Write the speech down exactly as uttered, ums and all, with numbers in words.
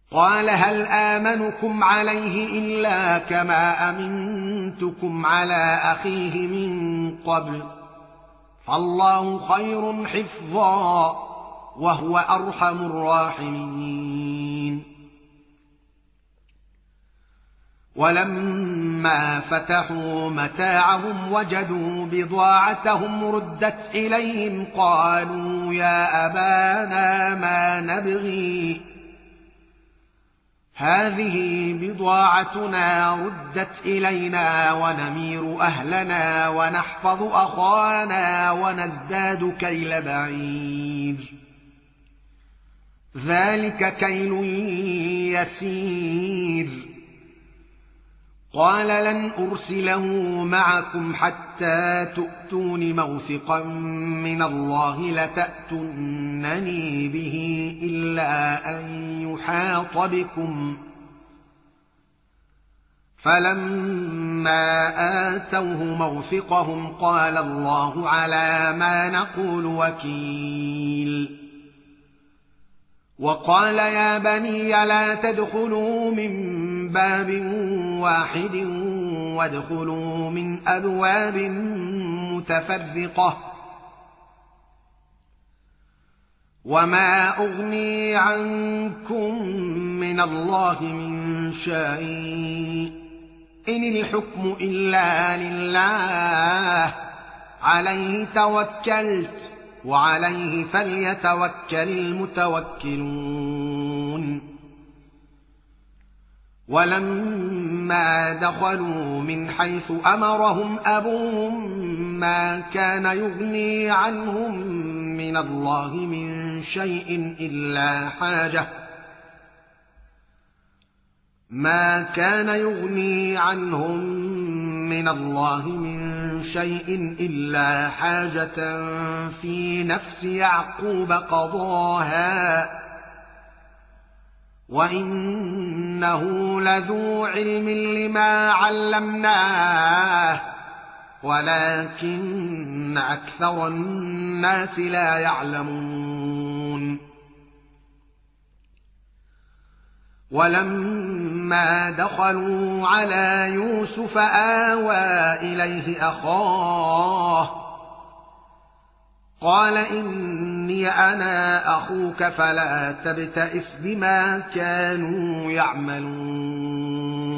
قال هل آمنكم عليه إلا كما أمنتكم على أخيه من قبل فالله خير حفظا وهو أرحم الراحمين. ولما فتحوا متاعهم وجدوا بضاعتهم ردت إليهم قالوا يا أبانا ما نبغي هذه بضاعتنا ردت إلينا ونمير أهلنا ونحفظ أخانا ونزداد كيل بعير ذلك كيل يسير. قال لن أرسله معكم حتى تؤتون موثقا من الله لتأتونني به إلا أن يحاط بكم فلما آتوه موثقهم قال الله على ما نقول وكيل. وقال يا بني لا تدخلوا من باب واحد وادخلوا من أبواب متفرقة وما أغني عنكم من الله من شيء إن الحكم إلا لله عليه توكلت وعليه فليتوكل المتوكلون. ولما دخلوا من حيث أمرهم أبوهم ما كان يغني عنهم من الله من شيء إلا حاجة ما كان يغني عنهم من الله من شيء إلا حاجة في نفس يعقوب قضاها وإنه لذو علم لما علمناه ولكن أكثر الناس لا يعلمون. ولما دخلوا على يوسف آوى إليه أخاه قال إني أنا أخوك فلا تبتئس بما كانوا يعملون.